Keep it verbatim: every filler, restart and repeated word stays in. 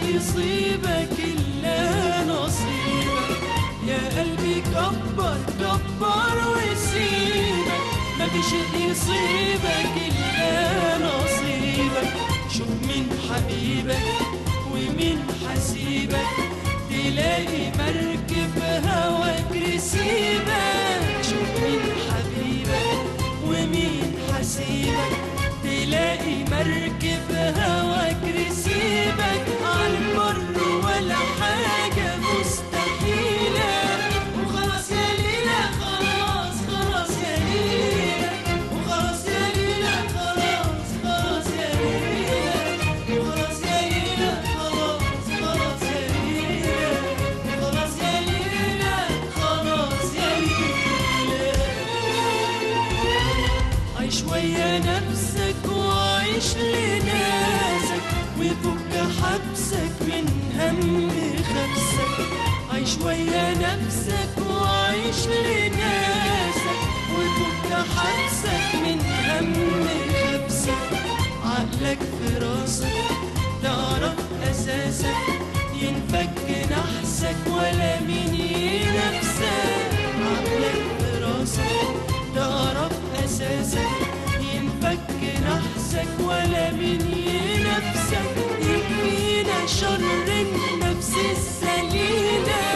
يصيبك إلا نصيبك. يا قلبي كبر كبر وسيبك، مفيش شيء يصيبك إلا نصيبك. شوف من حبيبك ومن حسيبك، تلاقي مركب هواك رسيبك. شوف من حبيبك ومن حسيبك، تلاقي مركب هواك رسيبك. عالبر ولا حاجة مستحيلة، وخلاص يا ليلى خلاص خلاص يا ليلى، وخلاص يا ليلى خلاص خلاص يا ليلى، وخلاص يا ليلى خلاص خلاص يا ليلى، وخلاص يا ليلى خلاص يا ليلى. عيش ويا نفسك وعيش لناسك، وفك حبسك من هم خبسك. عيش ويا نفسك وعيش لناسك، وفك حبسك من هم خبسك. عقلك في راسك تعرف أساسك، ينفك نحسك ولا مين ينافسك. عقلك في راسك تعرف أساسك، ينفك نحسك ولا مين ينافسك. يكفينا شر النفس السليلة،